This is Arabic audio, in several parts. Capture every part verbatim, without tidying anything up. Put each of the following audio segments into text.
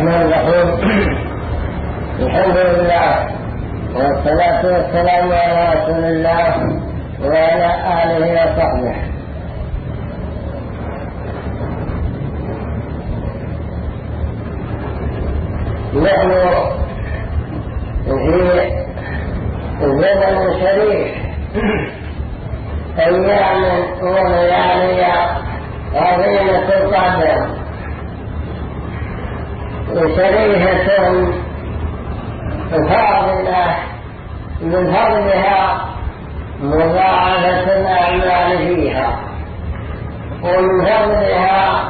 الرحمن الرحيم. الحمد لله والصلاة والسلام على رسول الله وعلى آله وصحبه. نحن في زمن شريف، أيام وليالي عظيمة القدر وشريفة فاضلة من فضلها مضاعفة الأعمال فيها، ومن فضلها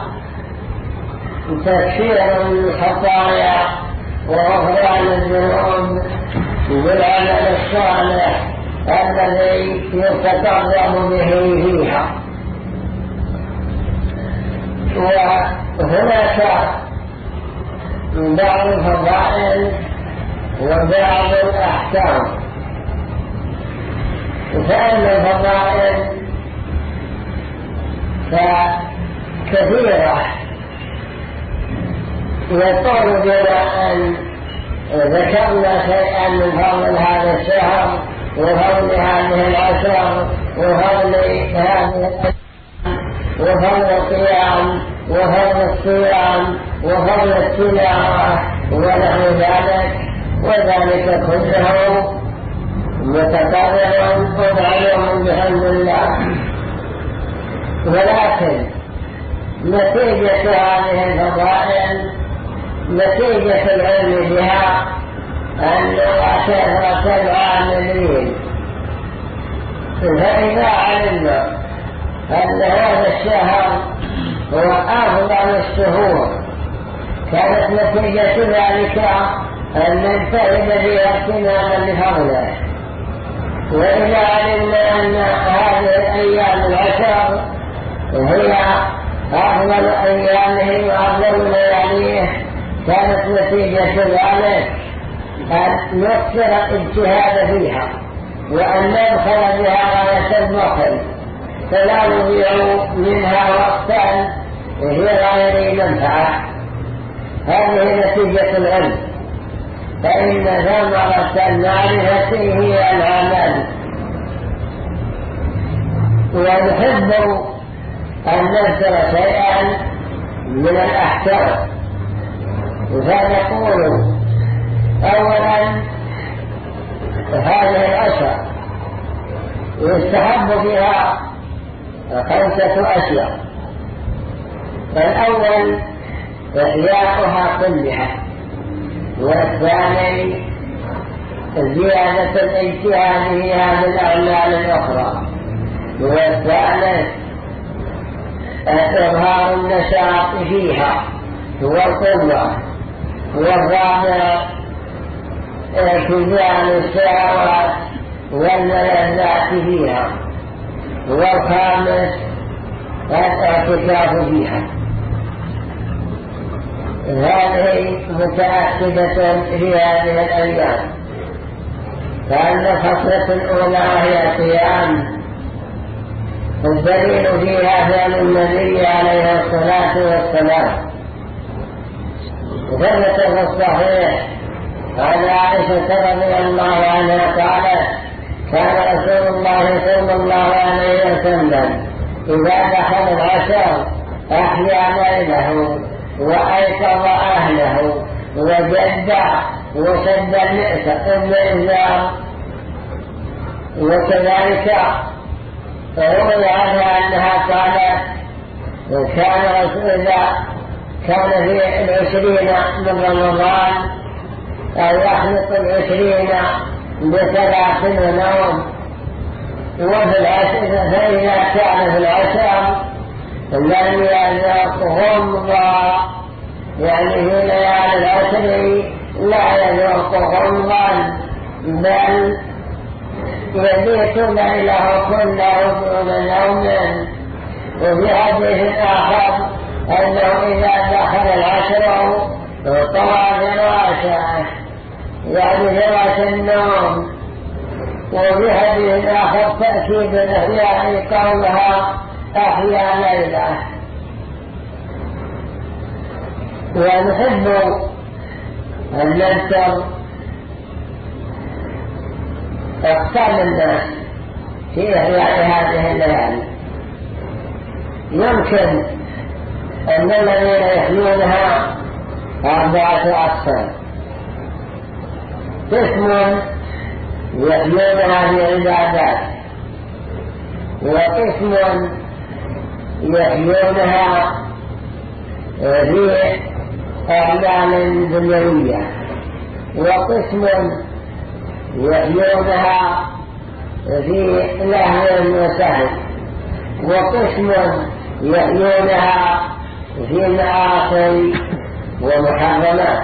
تكفير الخطايا وغفران الذنوب بالعمل الصالح الذي يتقرب به فيها. وهناك بعض الفضائل وبعض الأحكام، فإن الفضائل فكثيرة يطول بنا أن ذكرنا شيئا من فضل هذا الشهر وفضل هذه العشر وفضل هذه وفضل القيام وفضل الصيام وفضل التلاوة ونحو ذلك، وذلك كله متقرر ومعلوم بحمد الله. ولكن نتيجة هذه الفضائل، نتيجة العلم بها، أن كثرة العاملين. فإذا علمنا أن هذا الشهر هو أفضل الشهور، كانت نتيجة ذلك أن نجتهد في اغتناما لفضله. وإذا علمنا أن هذه الأيام العشر هي أفضل أيامه وأفضل لياليه، كانت نتيجة ذلك أن نكثر الاجتهاد فيها وأن ندخل بها غاية البخل، فلا نضيع منها وقتا وهي غير منفعة. هذه نتيجة العلم، فإن ثمرة المعرفة هي العمل. ونحب أن نذكر شيئا من الأحكام، فنقول أولا هذه الأشياء يستحب فيها خمسة أشياء. الأول إحياؤها كلها، والثاني زيادة الاجتهاد فيها بالأعمال الأخرى، والثالث إظهار النشاط فيها والقوة، والرابع ارتجال الشهوات والملذات فيها، والخامس الاعتكاف فيها. هذه متأكدة في هذه الأيام، فأن الخصلة الأولى هي الصيام، الدليل فيها فعل النبي عليه الصلاة والسلام. ثبت في الصحيح عن عائشة رضي الله عنها قالت: كان رسول الله صلى الله عليه وسلم إذا دخل العشر أحيا ليله وأيقظ أهله وجد وشد المئزار. وكذلك روي عنها أنها قالت: كان رسول الله كان في العشرين من رمضان أو يخلط العشرين بثلاث ونوم، وفي العشر فإذا كان في العشر لم يذوق غمضا، يعني في ليالي العشر لا يذوق غمضا، بل يبيت ليله كله دون نوم. وفي حديث آخر أنه إذا دخل العشر طوى فراشه، يعني فراش النوم. وفي حديث آخر تأكيد الإحياء قولها أحيا ليله. ونحب أن ننشر أقسام الناس في إحياء هذه الليالي. يمكن أن الذين يحيونها أربعة أقسام: قسم يحيونها في عبادات، وقسم يحيونها في أعمال دنيوية، وقسم يحيونها في لهو وسهو، وقسم يحيونها في معاصي ومحرمات.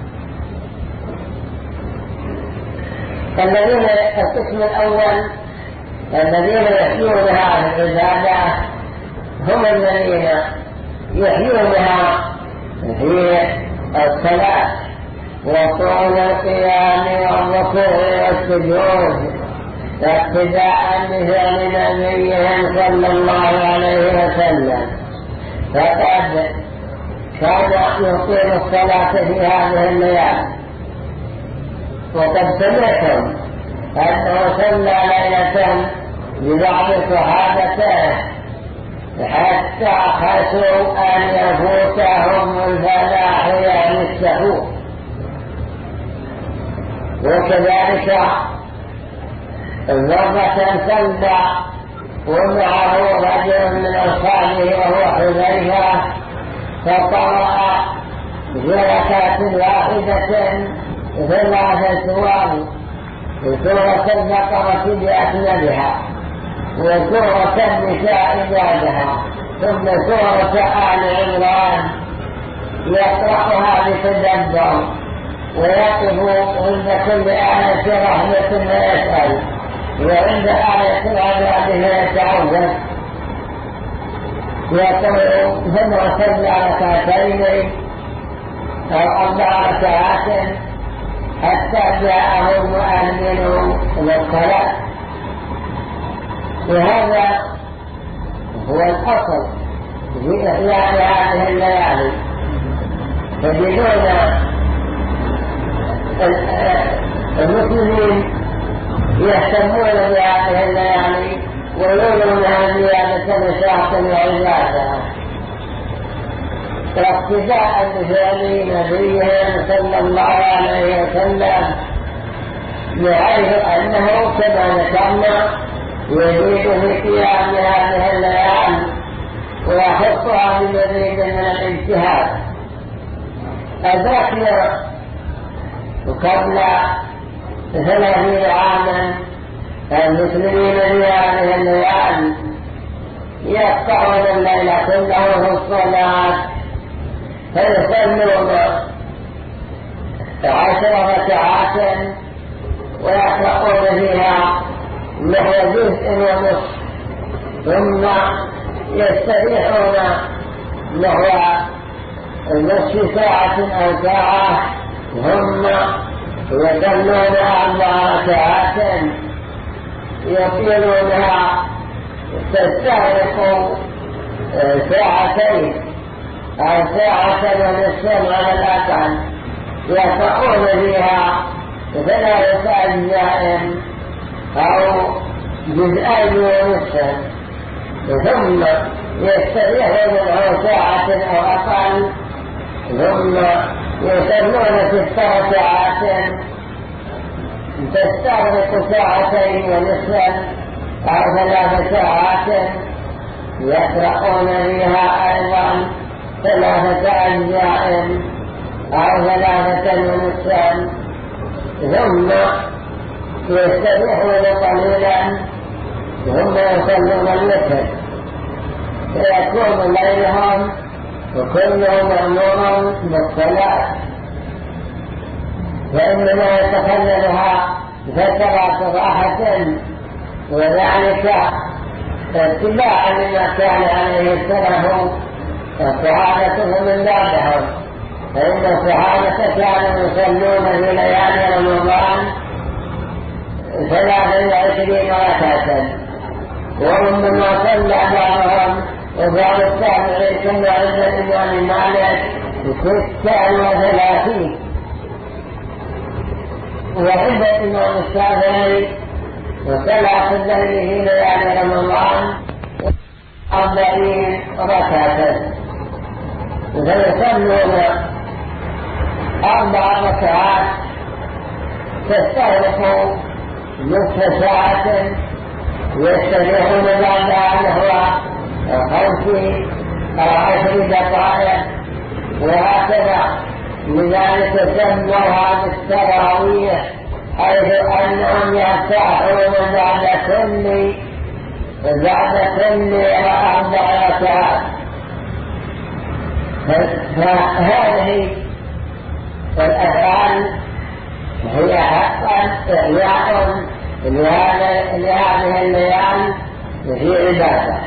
الذين القسم الأول الذين يحيونها في العبادة هم الذين يحيونها في الصلاة وطول القيام والركوع والسجود اقتداء بفعل نبيهم صلى الله عليه وسلم، فقد كان يقيم الصلاة في هذه الليالي. وقد سمعتم أنه صلى ليلة ببعض صحابته حتى خشوا أن يفوتهم الفلاح يعني السحور. وكذلك مرة صلى ومعه رجل من أصحابه وهو حذيفة، فقرأ في ركعة واحدة ثلاث سور: سورة البقرة بأكملها، وسورة النساء بعدها، ثم سورة آل عمران يقرأها بتدبر، ويقف عند كل آية رحمة ويسأل، وعند آية العذاب يتعوذ. يقول ثم صلى ركعتين أو أربع ركعات حتى جاءه المؤذن للصلاة. وهذا هو الأصل في إحياء هذه الليالي. تجدون المسلمين يهتمون بهذه الليالي ويرونها زيادة نشاط وعبادة، واقتداء بفعل نبيهم صلى الله عليه وسلم، بحيث أنه كما ذكرنا يزيد في قيام هذه الليالي ويحطها بمزيد من الاجتهاد. أدركنا قبل ثلاثين عاما المسلمين في هذه الليالي يقطعون الليل كله في الصلاة، فيصلون عشر ركعات ويقرؤون فيها نحو جزء ونصف، ثم يستريحون نحو نصف ساعة أو ساعة، ثم يصلون أربع ركعات يطيلونها تستغرق ساعتين أو ساعة ونصف على الأقل، يقرؤون فيها ثلاثة أجزاء أو جزءين ونصف، ثم يستريحون منه ساعة أو أقل، ثم يصلون ست ركعات تستغرق ساعتين ونصفا أو ثلاث ساعات، يقرؤون فيها أيضا ثلاثة أجزاء أو ثلاثة ونصفا، ثم يستريحون قليلا، ثم يصلون الوتر، فيكون ليلهم وكلهم مأمور بالصلاة، فإنما يتخللها فترة راحة، وذلك اتباعا لما كان عليه السلف وصحابته من بعدهم، فإن الصحابة كانوا يصلون في ليالي رمضان ثلاثا وعشرين ركعة، ومما صلى بعضهم وبعض التابعين كما عند الإمام مالك ستا وثلاثين، وعند الإمام الشافعي وصلاة الليل في ليالي رمضان أربعين ركعة، فيصلون أربع ركعات تستغرق نصف ساعة، يستريحون بعدها نحو خمس أو عشر دقائق، وهكذا. لذلك سموها بالتراويح، حيث أنهم يرتاحون بعد كل بعد كل أربع ركعات. فهذه الأفعال هي حقا إحياء لهذه الليالي في عبادة،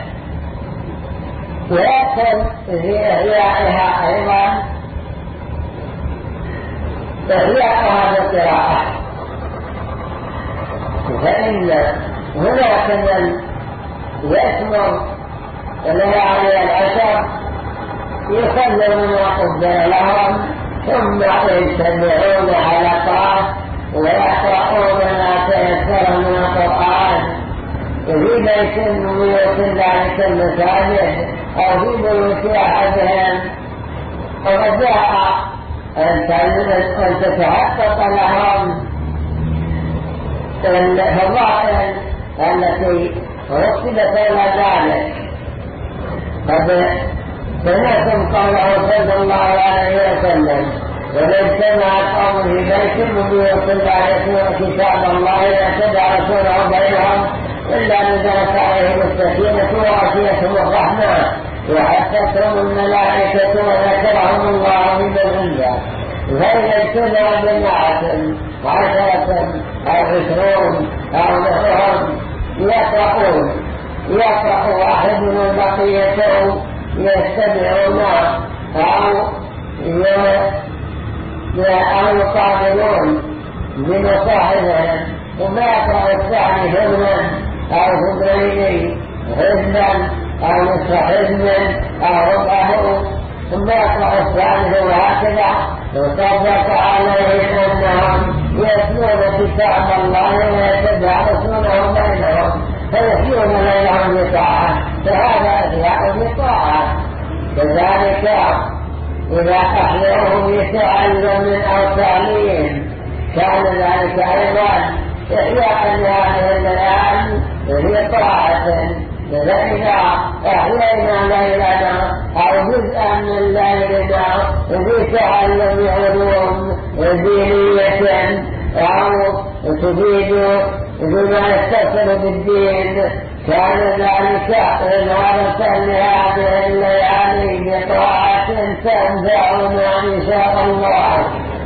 ويدخل في إحيائها أيضا إحياءها بالقراءة. فإن هناك من يسمر الليالي العشر يصلون ما قدر لهم، ثم يجتمعون على طاعة ويقرؤون ما تيسر من القرآن في بيت من بيوت ذلك المساجد أو في بيوت أحدهم. وقد جاء أن تتحقق لهم الفضائل التي رتبت إلى ذلك. قد سمعتم قوله صلى الله عليه وسلم: ومن اجتمع قوم في بيت من بيوت الله يتلون كتاب الله يتدارسونه بينهم إلا نزلت عليهم السكينة وغشيتهم الرحمة وحفتهم الملائكة وذكرهم الله بمن عنده. فإذا اجتمع جماعة عشرة أو عشرون أو نحوهم يقرؤون يقرأ واحد من البقية يستمعون أو أو يقابلون بمصاحبهم، ثم يقرأ الثاني حزنا أو حزنين حزنا أو نصف حزن أو ربعه، ثم يقرأ الثالث، وهكذا. وصدق عليهم أنهم يتلون كتاب الله ويتدارسونه بينهم فيحيون ليلهم بطاعة، فهذا إحياء بطاعة. كذلك إذا أحيوه بتعلم أو تعليم كان ذلك أيضا إحياء لهذه الليالي بطاعة. فإذا أحيينا ليلنا أو جزءا من ليلنا بتعلم علوم دينية أو تفيد بما يتصل بالدين كان ذلك إنارة لهذه الليالي بطاعة تنفعنا إن شاء الله.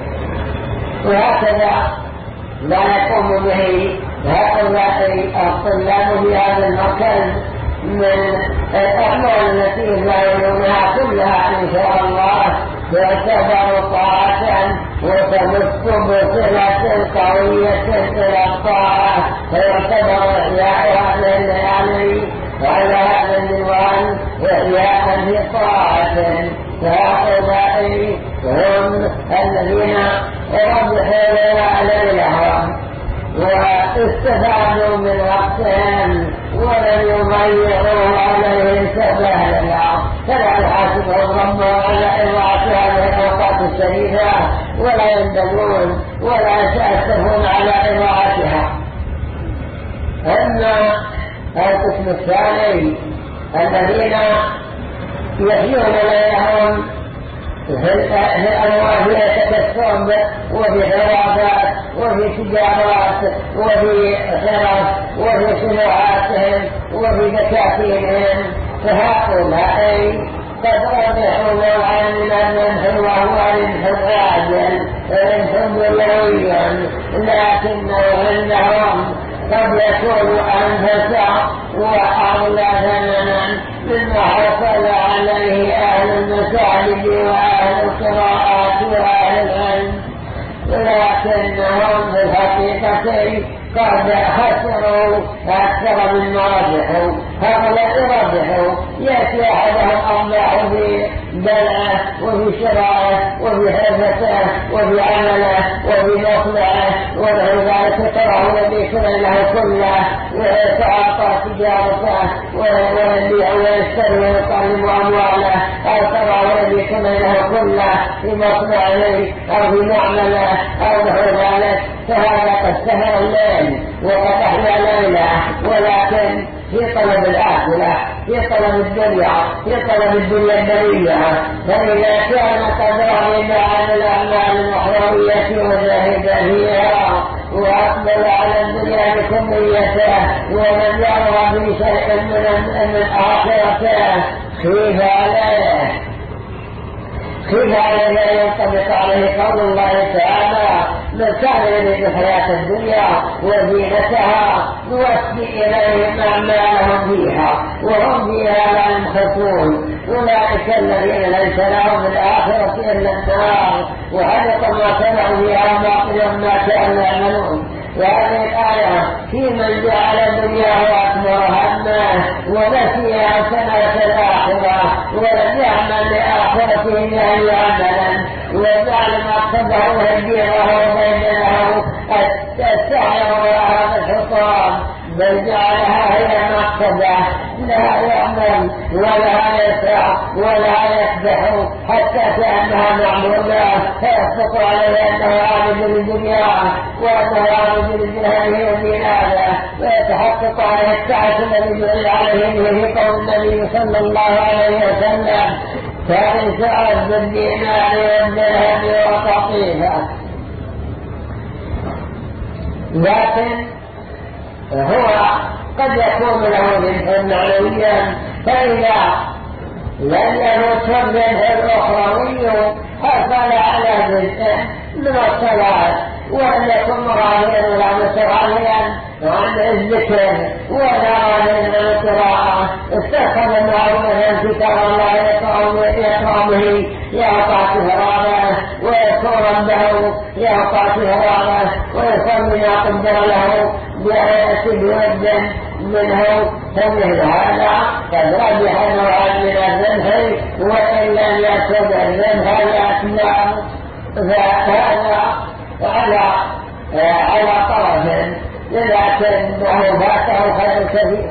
وهكذا لا يقوم به هؤلاء الطلاب في هذا المكان من الأعمال التي يفعلونها كلها إن شاء الله تعتبر طاعة وتمس بصلة قوية إلى الطاعة، فيعتبر إحياء هذه الليالي وعلى هذا النظام إحياء بطاعة. فهؤلاء هم الذين ربحوا ليلهم واستفادوا من وقتهم ولم يضيعوا عليه سبيلا، فلا يحاسبهم ربهم على إضاعة هذه الأوقات الشريفة ولا يندمون ولا يتأسفون على إضاعتها. أما القسم الثاني الذين يحيون ليلهم في الأموال يتكسرون وفي حرابات وفي تجارات وفي خرف وفي صناعاتهم وفي دكاكينهم، فهؤلاء قد ربحوا نوعا من الربح وهو ربح عاجل ربح دنيوي، لكنه عندهم قد يكون أنفسا وأغلى ثمنا مما حصل عليه أهل المساجد وأهل القراءات وأهل العلم، لكنهم في الحقيقة قد خسروا أكثر مما ربحوا. هؤلاء ربحوا، يأتي أحدهم أرباح في بلعه وفي شرائه وفي حرفته وفي عمله وفي مصنعه، وله ذلك تراه يبيع له كله ويتعاطى تجارته ويبيع ويشتري ويقلب امواله، او تراه يبيع له كله في مصنعه او في معمله او له ذلك، فهذا قد سهر الليل وقد احيا ليله، ولكن في طلب الآخرة، في طلب الدنيا، في طلب الدنيا الدنيا. فإذا كان قد رغب عن الأعمال الأخروية وزاهد فيها وأقبل على الدنيا بكليته ولم يرغب في شيء من الآخرة، خيف عليه خيف عليه لا ينطبق عليه قول الله تعالى: من كان يريد الحياة الدنيا وزينتها نوفي إليهم أعمالهم فيها وهم فيها لا ينخفون، أولئك الذين ليس لهم الآخرة إلا النار وحبط ما صنعوا فيها باطل ما كانوا يعملون. وهذه الآية في من جعل الدنيا أكبر همه ونسي سنة الآخرة ولم يعمل لآخرته أي عملا، وجعل مقصده هديره وبينه السعي وراء الحطام، بل جعلها هي مقصده، لا يعمل ولا يسعى ولا يسبح حتى كأنها معمولة، فيصدق عليه أنه عابد للدنيا وأنه عابد للجهل ودينه، ويتحقق عليه السعة الذي جعل عليه به قول النبي صلى الله عليه وسلم: كان سعد بالدينار والذهب وقطيفة. لكن هو قد يكون له ربح معنويا، فإذا لم يمت الربح الأخروي حصل على جزء من الصلاة، وأن يكون راهيا ولا متراهيا عن الذكر ولا راهيا عن القراءة، استخدم معروفا كتاب الله يقرأ به يعطى كهرابه ويذكر ربه يعطى كهرابه ويصلي ما قدر له بآية بود منه، فمثل هذا قد ربح نوعا من الذبح وإن لم يكن الذبح الأكبر، فهذا على على طرف، لكنه فاته خير كثير.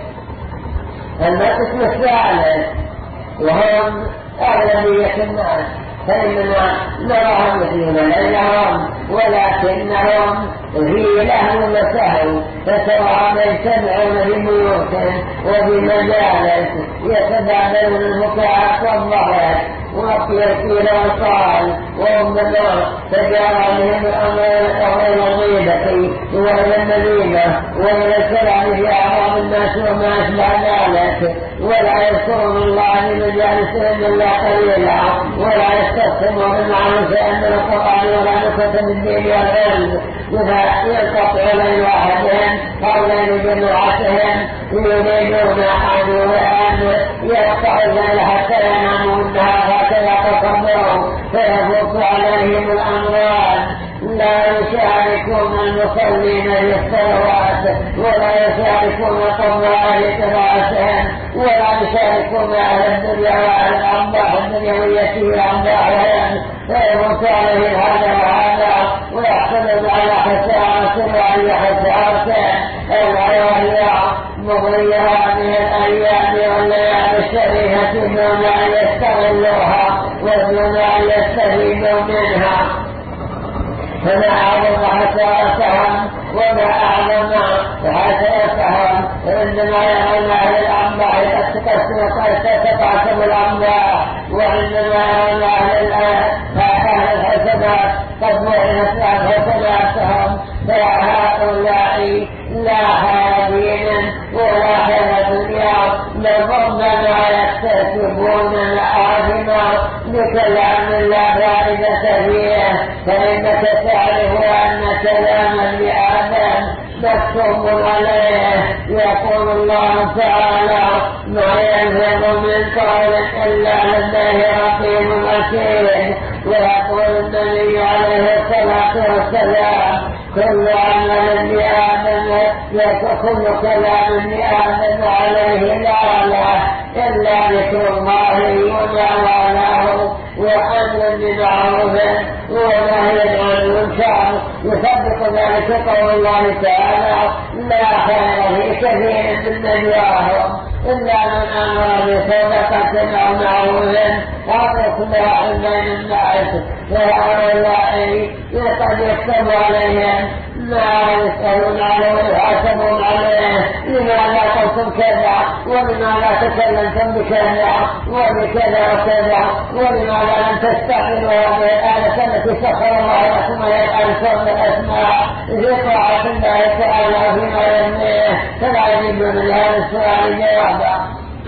القسم الثالث وهم أغلبية الناس، فإننا نراهم مثلنا لهم ولكنهم في لهو وسهو، فترى من يجتمعون في بيوت وفي مجالس يتبادلون المكاء والضحك ويكفي الأنصار وهم بالنار، فجاء بهم الأمر الغيبة وإلى المدينة وإلى الكلام في أعراض الناس وما أشبه ذلك، ولا يذكرون الله بمجالسهم إلا قليلا، ولا يستخدمون بالمعروف أن القرآن ولا نكتة الدين والعلم، إذا ينقطع بين واحدهم أو بين جماعتهم يريدون أن يقطعوا الليل حتى يناموا النهار هكذا تصبروا فيفوت عليهم الأمراض، لا يشاركون المصلين في الصلوات ولا يشاركون قضاء لقراءتهم ولا يشاركون أهل الدنيا وأهل الأرباح الدنيوية في أرباحهم، فيفوت عليهم هذا وهذا ويحصلون على حسارة وعلى حسارة العيال مضيها من الأيام والليالي الشريفة دون أن يستغلوها ودون أن يستفيدوا منها. فما أعظم حسارتهم وما أعظم حسارتهم، عندما يرون أهل الأنباء قد تتقاسم الأنباء، وعندما يرون أهل الحسنات قد وعنت حسناتهم، فهؤلاء لا هادين ولا خير دنيا، بل ربما يكتسبون الآثم بكلام لا فائدة فيه، فإنك تعرف أن كلام ابن آدم مكتوب عليه. يقول الله تعالى: ما يلفظ من قول إلا لديه رقيب عتيد. ويقول النبي عليه الصلاة والسلام: كل عمل ابن آدم كل كلام ابن آدم عليه لعنة إلا ذكر الله وما والاه وسبب ذلك قول الله تعالى لا خير في كثير من نجواهم إلا من أمر بصدقة أو معروف أو إصلاح بين الناس فهؤلاء قد يكتب عليهم ما يسألون عليه ويحاسبون عليه لماذا قلتم كذا ولماذا تكلمتم بكذا وبكذا وكذا ولماذا لم تستعملوا هذه الآلة التي سخر الله لكم وهي الألسان الأسماء في طاعة الله تعالى فيما يرميه فلا يجدون لهذا السؤال جوابا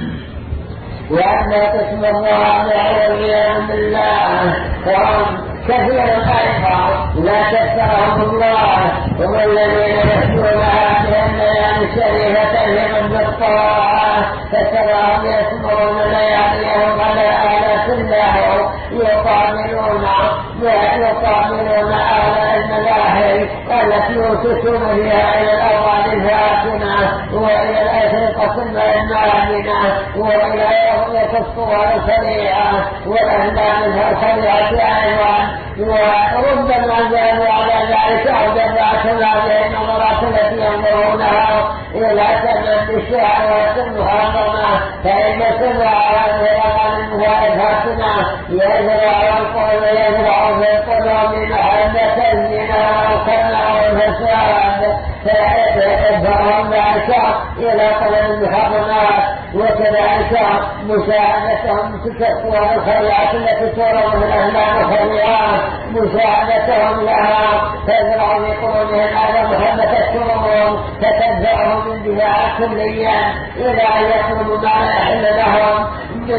وأما قسم الرابع والعياذ بالله فهم كثير أيضا لا تذكرهم الله هم الذين يحجون هذه الليالي الشريفة لمن بالطاعة فتراهم يسمعون لياليهم على آلة الله يقابلون يقابلون آلاء الملاهي التي يوسسون فيها إلى الأرض الفاتنة وإلى الأشرقة المائمنة وإلى يغلق الصور السريعة والأهلام السريعة أيضا وربما زالوا على ذلك أو دفعت هذه النظرات التي ينظرونها إلى ثمن الشهوات المحرمة فإن سمع هذه الأقل المفاتنة يزرع القول يزرع في القلوب محبة الزنا والخمع والفساد فيدفعهم ذلك إلى طلب المحرمات وكذلك مساعدتهم تلك الصور الخيرات التي ترى من الأهلام الخيرات مساعدتهم لها تزرع في قلوبهم هذا محبة الشرور فتدفعهم اندفاعا كليا إلى أن يطلبوا ما لا يحل لهم من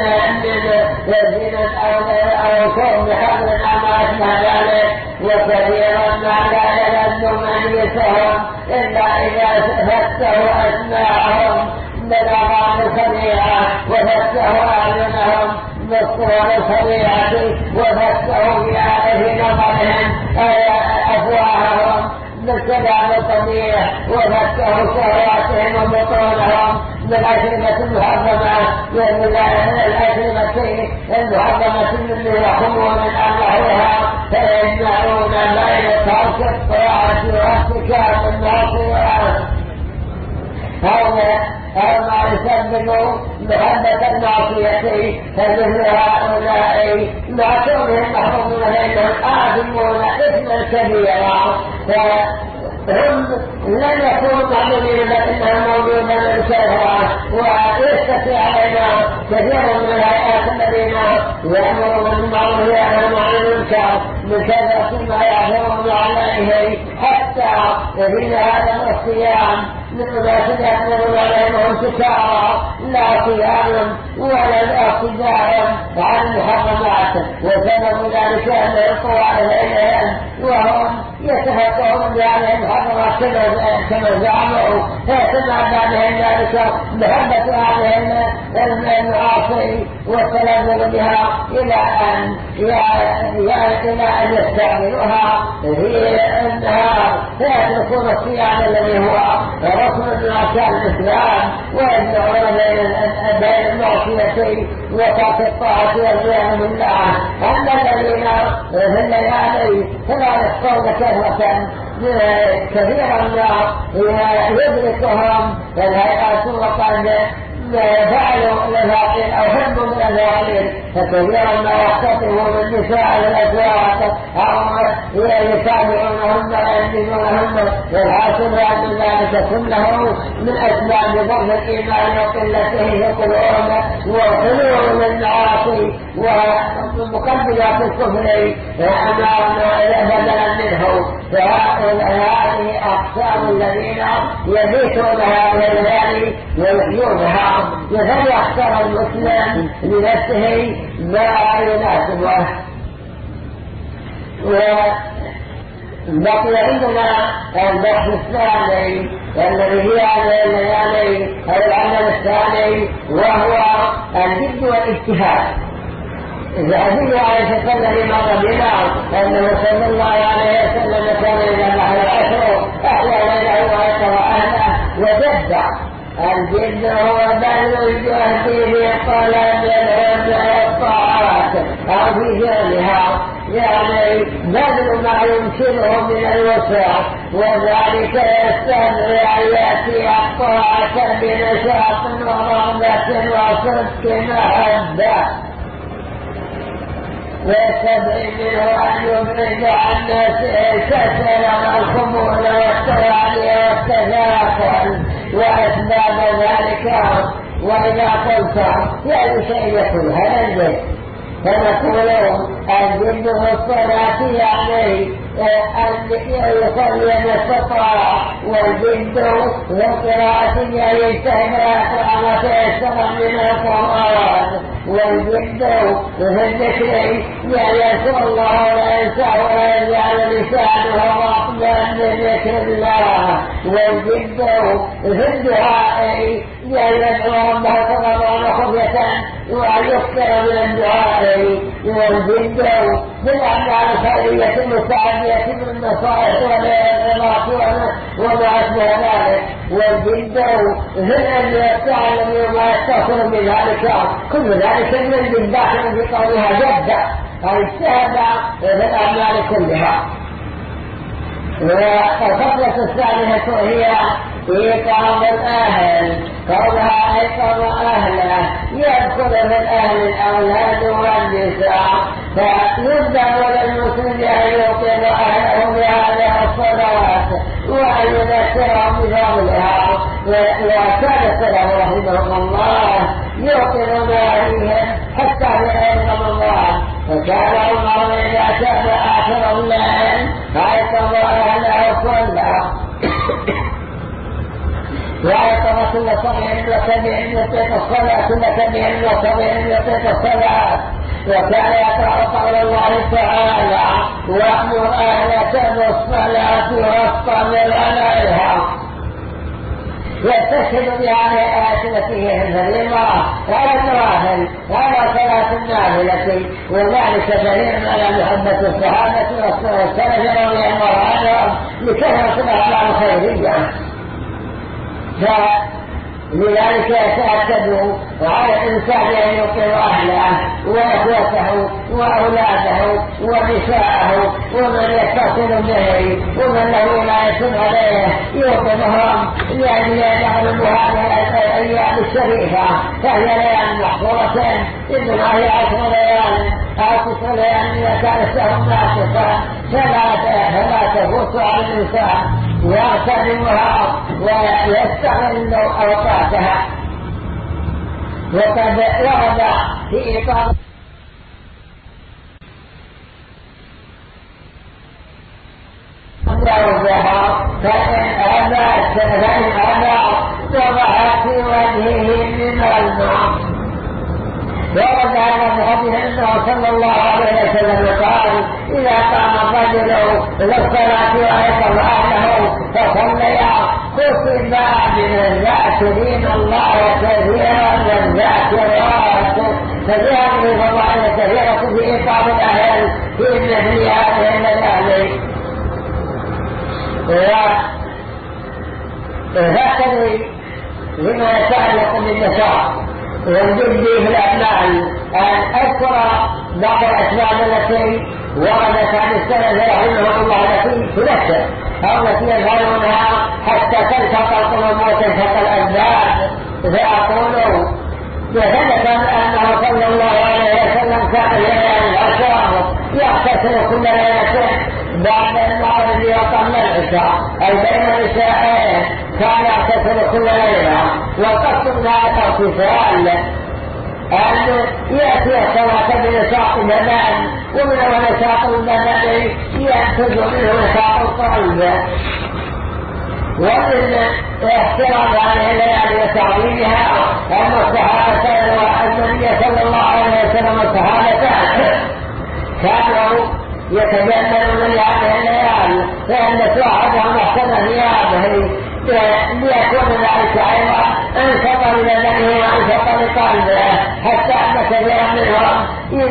الزنا أو كون بحبل أو ما أشبه ذلك وكثيرا ما لا يلد مجلسهم إلا إذا فتحوا أسماعهم بالأغاني الخليعة وفتحوا أعينهم بالصور الخليعة وفتحوا في نظرهم أفواههم بالكلام القبيح وفتحوا شهواتهم وبطونهم بالأشربة المحرمة والأشربة المحرمة من يحكمون أنهرها فيجمعون بين ترك الطاعة وارتكاب المعصية هذا ما يسبب محبة المعصية فمثل هؤلاء ما كونهم محفوظون لأنهم آثمون إثما كبيرا فهم لن يكونوا معلومين لكنهم موجودون بالشهوة ويستطيع علينا كثير من الهيئات الذين يأمرون بالمعروف وينهون عن المنكر من كثرة ما يأثرون عليه حتى في هذا الصيام من أناس يأمرون عليهم وهم سكارى لا صيام ولا اعتداء عن المحرمات وسبب ذلك أن يلقوا عليهم وهم يتفقهون بهذه المحرمات كما زعموا فيتبع بهم ذلك محبة هذه المعاصي والتلذذ بها إلى أن إلى أن يستعملوها في النهار فيتركون الصيام الذي هو ركن من أركان الإسلام ويجمعون بين المعصية وترك الطاعة والعياذ بالله. أما الذين في الليالي فلا يخطون كثرة كثيرا ما يدركهم الهيئات وقد فعلوا للهاقين أو هدوا من الهاقين فكثيرا ما يختطفوا بالنساء الأسواق أو يتابعونهن وينجزونهن والحاصل أن ذلك كله من أسباب ضعف الإيمان وقلته في قلوبهم وخلوهم المعاصي ومقبلات الكفر أمامنا بدلا منه. فهذه أقسام الذين يبيتون هذه الليالي ويحيونها وهل يختار المسلم لنفسه ما يناسبه. وبقي عندنا البحث الثاني الذي هي هذه الليالي أو العمل الثاني وهو الجد والاجتهاد. الحديث عائشة الذي مر بنا أنه صلى الله عليه وسلم كان إذا نحن العشر أحيا ليله ويقرأ أهله وجد الجد هو بذل الجهد في طلب العلم والطاعات أو في جهلها يعني بذل ما يمكنه من الوسع، وذلك يستدعي أن يأتي الطاعة بنشاط ورغبة وصدق محبة، ويستدعي منه أن يبعد عن نفسه الكسل والخمول والتوالي والتثاقل وأسباب ذلك. وإذا قلت يعني شيء يقول هذا الجد، فنقول الجد والصلاة يعني أن يصلي ما استطاع، والجد والقراءة يعني يجتهد على تيسر من القرآن، والجد في الذكر يعني يذكر الله ولا ينسى ولا يجعل لسانه رطبا بذكر الله، والجد في الدعاء يعني يدعو ربه تضرعا خفية وأن يكثر من الدعاء، والجد في الأعمال الخيرية المستعدية من النصائح والعظات وما أشبه ذلك، والجد في أن يتعلم وما يستغفر من ذلك. كل ذلك من الجدات التي قولها جد أو اجتهد في الأعمال كلها. والخطوة الثالثة هي إيقاظ الأهل، قولها أيقظ أهله يدخل في الأهل الأولاد والنساء، فيبدأ للمسلم أن يوقظ أهله بهذه الصلوات وأن يذكرهم بفضلها. وكان السلف رحمه الله يوقظ أهلهم حتى في غير رمضان، فكان عمر إذا كان آخر الليل أيقظ أهله كله وأيقظ كل صغير وكبير يطيق الصلاة، كل كبير وصغير يطيق الصلاة. وكان يقرأ قول الله تعالى وأمر أهلك بالصلاة واصطبر عليها، يستشهد بهذه الآيات التي هي الفريضة على النوافل على صلاة النافلة، وذلك دليل على محبة الصحابة والسلف رضي الله عنهم لكثرة الأعمال الخيرية. لذلك يتأكد على الإنسان أن يوقظ أهله وأخوته وأولاده ونساءه ومن يتصل به ومن له ولاية عليه يوقظهم، لأن يعلم هذه الأيام الشريفة فهي ليال محفورة، إنما هي عشر ليال أو تسع ليال كان الشهر ناقصا، فلا تفوت على الإنسان يغتنمها ويستغل أوقاتها. وقد ورد في إطار زوجها فإن أبت فإن أبت وضعت في وجهه من الماء. ورد هذا في حديث أنه صلى الله عليه وسلم قال إذا قام الرجل للصلاة وأيقظ أهله فصليا كتب من الذاكرين الله كثيرا والذاكرات، فهذه فضائل كثيرة في إيقاظ الأهل في مثل هذه الليالي. وهكذا لما يتعلق بالنشاط والجد في الأعمال أن أذكر بعض الأسباب التي وردت عن السلف رحمهم الله التي تنشر أو التي يفعلونها حتى تلتقى القلوب وتلتقى الأسباب. فأقول وثبت أنه صلى الله عليه وسلم كان ليالي العشر يغتسل كل ليلة بعد المغرب وقبل العشاء أي بين العشاءين، كان يغتسل كل ليلة. والقصد ذلك اغتسال أن يأتي الصلاة بنشاط البدن، ومن هو نشاط البدن يأخذ منه نشاط القلب. ومن احترام هذه الليالي وتعظيمها أن الصحابة والنبي صلى الله عليه وسلم الصحابة كانوا يتجملون لهذه الليالي، فإن صاحبهم أحسن ثيابه ليكون ذلك أيضا أنشط لبدنه وأنشط لقلبه، حتى أن كثيرا منهم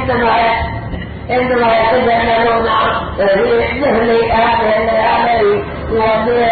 إنما يتجملون في مثل هذه الليالي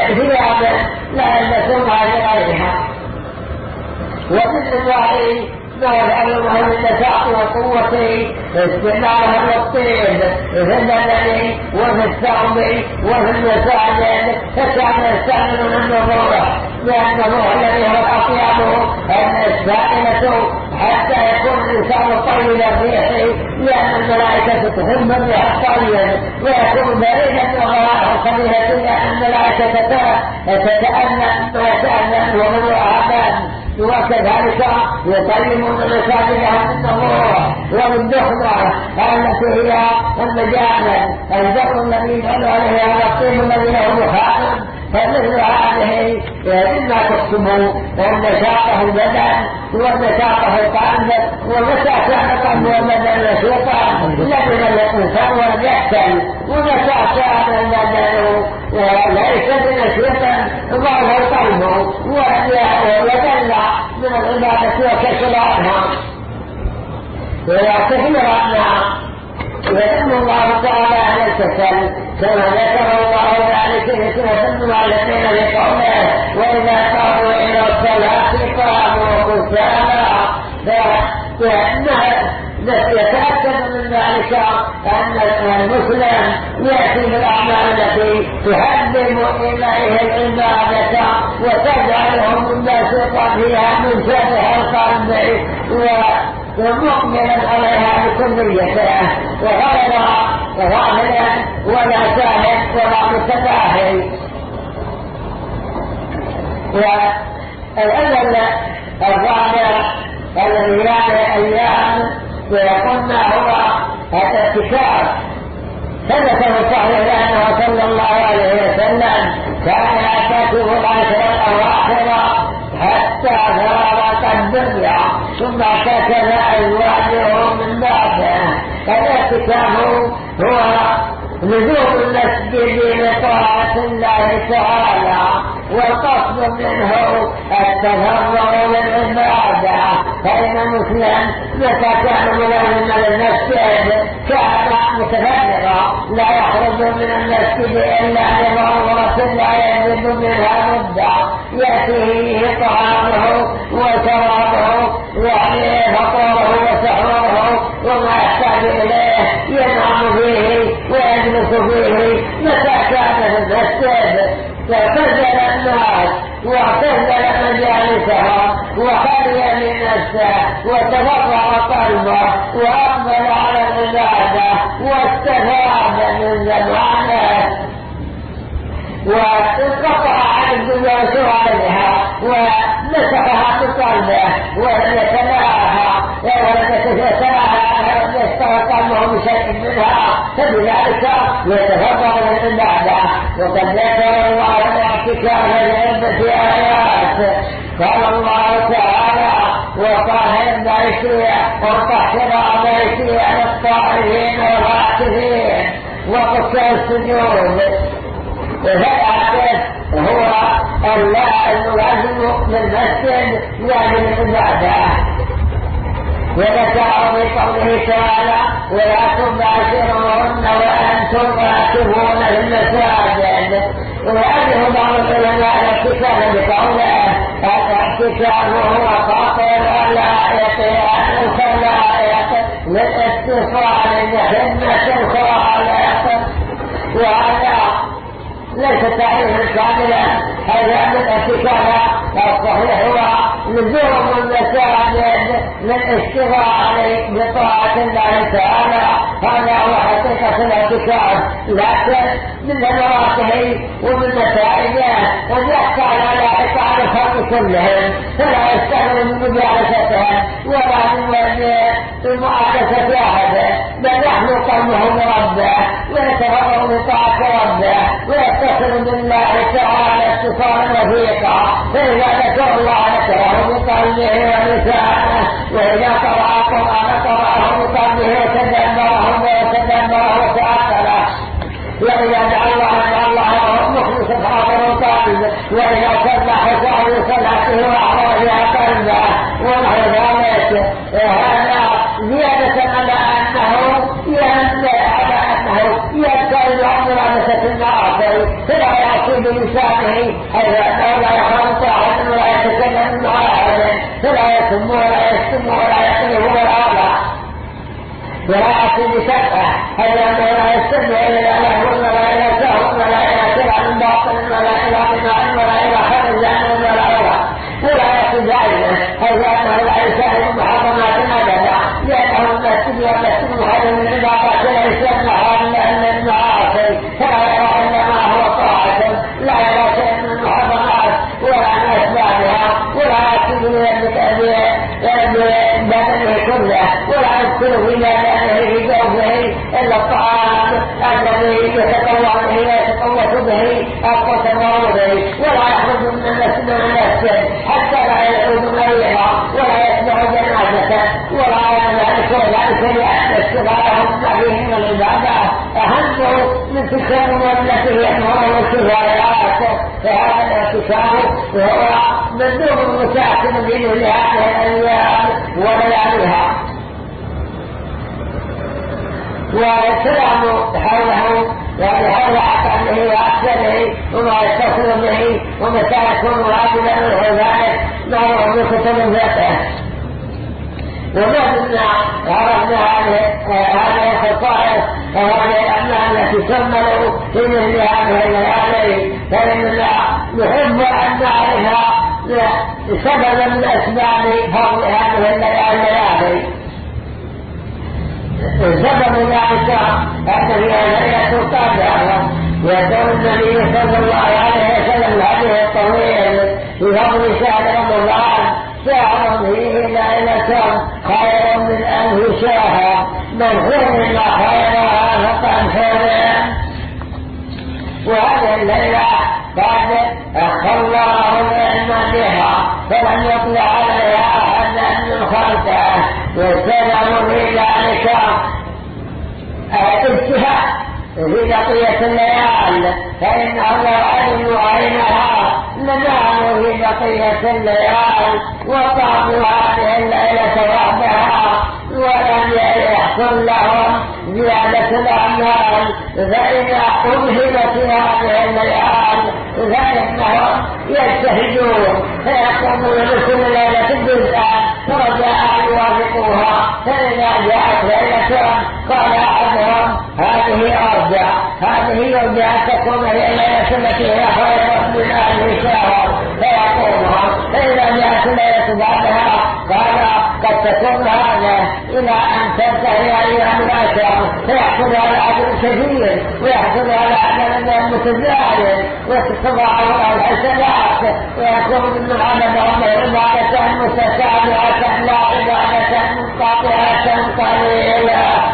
وبثياب لا يلبسونها لغيرها. ومن الله ما يعلمه من نشاط وقوته استعماله للطيب في البدن وفي الثوب وفي المساجد، فكان يستعمل من النظورة لأنه الذي هو الأطيب السائلة حتى يكون الإنسان طيب الريح، لأن الملائكة تهم الريح الطيب ويكون بريدا وغراء خبيثة، لأن الملائكة تتأمن ويتأمن ومن الأعمال. وكذلك يطيبون مساجدها بالنظور وبالدخنة التي هي المجامل الزر الذي يدعو عليه هذا الطيب الذي له مخالف، فمثل هذه إما تكتموا ونشاطه البدن ونشاطه القلب، ومتى كان قلب والبدن نشيطا لزم الإنسان ولم يحتل، ومتى كان البدن ليس بنشيطا ضعف القلب ولم من العبادة وكسل عنها. ولا كثير أنها يذم الله تعالى عن الكسل كما ذكر الله ذلك في سورة الوالدين بقوله وإذا قاموا إلى الصلاة قاموا كسالى، فإنها يتأكد من ذلك أن المسلم يأتي بالأعمال التي تهدم إليه العبادة وتجعله مما شطى فيها من شبه القلب ومؤمنا عليها بكليته وغير غافلا ولا شاهد ولا متباهي. والأمل الرابع الذي يعني أيام ويقولنا هو الاعتكاف، ثبت في الصحيح أنه صلى الله عليه وسلم كان يعتكف العشر الأواخر حتى فرغت الدنيا ثم اعتكف أزواجه من بعده. فالاعتكاف هو لزوم المسجد لطاعة الله تعالى، والقصد منه التفرغ للعبادة، فإن المسلم متى كان ملازما للمسجد كان متفرغا لا يخرج من المسجد إلا لضرورة لا يجد منها مدة يأتيه طعامه وشرابه وعليه فطوره وسحوره وما يحتاج إليه ينام فيه ويجلس فيه متى كان في المسجد. ففزل الناس واعتزل مجالسها وخلي من نفسه وتفرغ قلبه وأقبل على العبادة واستفاد من زمانه وانقطع عن الدنيا سؤالها ومسحها بقلبه ولم يتلاها ولم يتلاها ولم يستغل قلبه بشيء منها، فبذلك يتفرغ للعبادة. وقد ذكر الله الاعتكاف بعدة آيات، قال الله تعالى وطهر بيتي وطهر بيتي للطائفين والعاكفين وقصر السجود. فالعاكف هو الملازم للمسجد يعني العبادة. وذكر بقوله تعالى ولا تباشرون وأنتم عاكفون في المساجد. ويعرف بعض العلماء الاعتكاف بقوله الاعتكاف هو خاطر الخلائق عن الخلائق للاتصال بخدمة الخالق، وهذا ليس تعريفا كاملا. هذا من الاعتكاف الصحيح هو لزوم المساجد للاشتغال بطاعة الله تعالى، هذا هو حقيقة الاعتكاف. لكن من ثمراته ومن نتائجه أن يحصل على إطعام الخلق كلهم، فلا يستغل من مجالستهم ولا من معاكسة أحد، بل يحلو قلبه بربه ويتفرغ بطاعة ربه ويتصل بالله تعالى اتصالا وثيقا. فإذا ذكر الله ذكره بقلبه ولسانه، وإذا قرأ القرآن قرأه بقلبه وتدبره وتدبره وتعقله. وإذا دعا الله دعا الله مخلصا حاضر القلب، وإذا سبح سعي صلاته وأعطى فيها قلبه ونحو ذلك. هذا زيادة على أنه ينبغي على أنه يبتعد عن مرادة المعاصي، فلا يعصي بلسانه حيث أنه لا يخلط أحد ولا يتكلم مع أحد، فلا يتم ولا يشتم ولا يقلب ولا أرضى ولا يأتي بشفة هل أنه لا يشتم إلا لهون ولا إلى سهون ولا إلى سرع من باطل ولا إلى قناع ولا إلى خرج ولا أرضى ولا يأتي دائما هل أنه لا يسهل محرمات أبدا لأنه المسجد والمسجد محرم من عبادات الإسلام محرم من المعاصي فلا يرى إلا ما هو طاعة لا يرى شيء من المحرمات ولا من أسبابها ولا يأتي بدنه كله ولا يدخل في بدنه في جوفه إلا الطعام الذي يتطوع به ويتطوع به أقوى الموضع ولا يخرج من المسجد من المسجد حتى لا يعود غيرها ولا يتبع جنازته ولا ذلك وذلك لأن اشتغالهم به من العبادة أهم من تلك التي ينهر الكفايات فهذا الاعتكاف وهو مندوب متأكد منه لهذه الأيام ولياليها. والكلام حوله يعني حول عقله وأكله وما يتصل به ومتى يكون واجبا منه ذلك ما هو من كتب الفقه. وما منا عرفنا هذه الخصائص وهذه الأملاء التي تملوا في مثل هذه الليالي فإننا نحب أن نعرفها سببا من أسباب فضل هذه الليالي. سبب ذلك أن فيها ليلة القدر يدعو النبي صلى الله عليه وسلم هذه الطويل في فضل شهر رمضان شهر فيه ليلة خير من ألف شهر من حرم خيرها فقد حرم. وهذه الليلة بعد أخى الله العلم بها فلم يطلع عليها أحدا من خلقه والسلام في ذلك اجتهاد في بقية الليال فإن الله علم عينها لنعم في بقية الليال وقاموا هذه الليلة وحدها ولم يحصل لهم زيادة الأعمال فإذا أمهلت هذه الليال فإنهم يجتهدون فيقومون بكل ليلة جزءا فرجاء يوافقوها فإذا جاءت ليلة قال أحدهم هذه أرجع هذه يرجع تكون هي الليلة التي هي خير من أهل شهر فيقومها فإذا جاءت الليلة بعدها قال قد تكون هذا إلى أن تنتهي أيام العشر فيحصل على عدد كثير ويحصل على عدد متزايد وتتضاعف الحسنات ويكون من عددهم عبادة متتابعة لا عبادة منقطعة قليلة.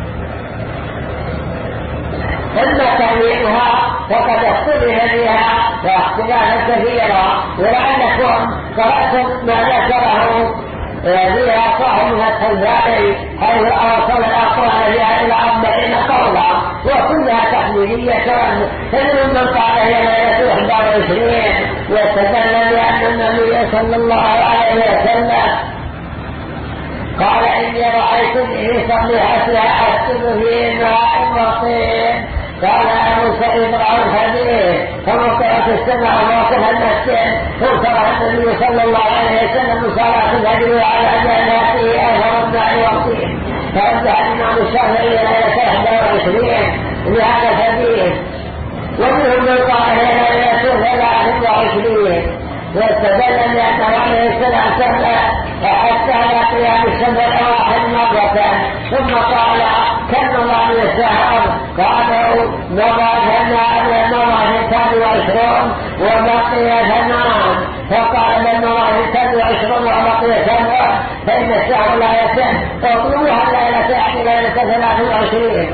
أما تأويلها فقد اختلف فيها واختلافا كثيرا ولعلكم قرأتم ما ذكره فيها صاحب فتح الباري حيث أوصل الأقوال فيها إلى أربعين قولا وكلها تحليلية فمن من قال هي ليلة إحدى وعشرين واستدل بأن النبي صلى الله عليه وسلم قال إني رأيت به صبيحتها أسكن في ماء وطين قال أبو سعيد رأى الحديث فوقعت السماء موقف المسجد فوقع النبي صلى الله عليه وسلم صلاة الهجر على جناته أظهر النار وطين فرجع الإمام الشافعي ليلة إحدى وعشرين لهذا الحديث ومنهم من قال هي ليلة ثلاث وعشرين واستدل بأنه عليه السلام صلى حتى لقيام الشهر الأواخر مرة ثم قال كم الله من الشهر قالوا مضى ثمان ومضى ثمان وعشرون وبقي ثمان فقال بل مضى ثمان وعشرون وبقي ثمان فإن الشهر لا يتم فاطلبوها الليلة يعني ليلة ثلاث وعشرين.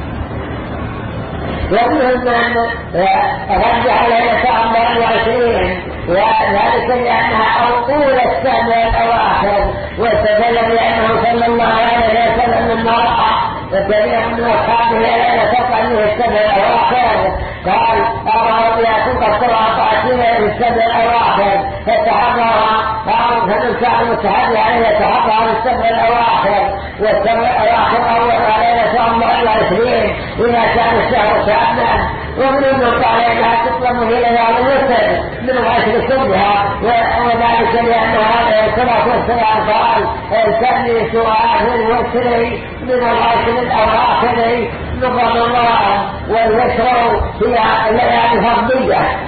ومنهم من رجع ليلة أربع وعشرين وذلك لأنها أول السنة الأواخر واستدل بأنه صلى الله عليه وسلم لما رأى وكثير من أصحابه ليلة تقع منه السنة الأواخر قال أرى يأتوك الصلاة في السنة الأواخر فتحضرها قالوا فمن كان متحدي عليه يتحضر السنة الأواخر والسنة الأواخر أول علينا أربع وعشرين إذا كان الشهر شعبا ومن قال انها تطلب اليها الوتر من العشر كلها، وذلك لان هذه الصلاه والسلام قال سمي سؤال الوتر من العشر الاواخر من رمضان، والوتر هي الليالي الفضيه.